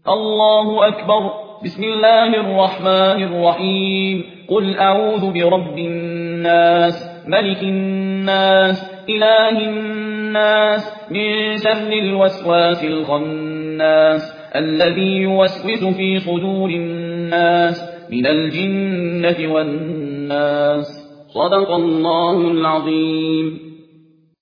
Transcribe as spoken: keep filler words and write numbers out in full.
الله أكبر. بسم الله الرحمن الرحيم. قل أعوذ برب الناس ملك الناس إله الناس من شر الوسواس الخناس الذي يوسوس في صدور الناس من الجنة والناس. صدق الله العظيم.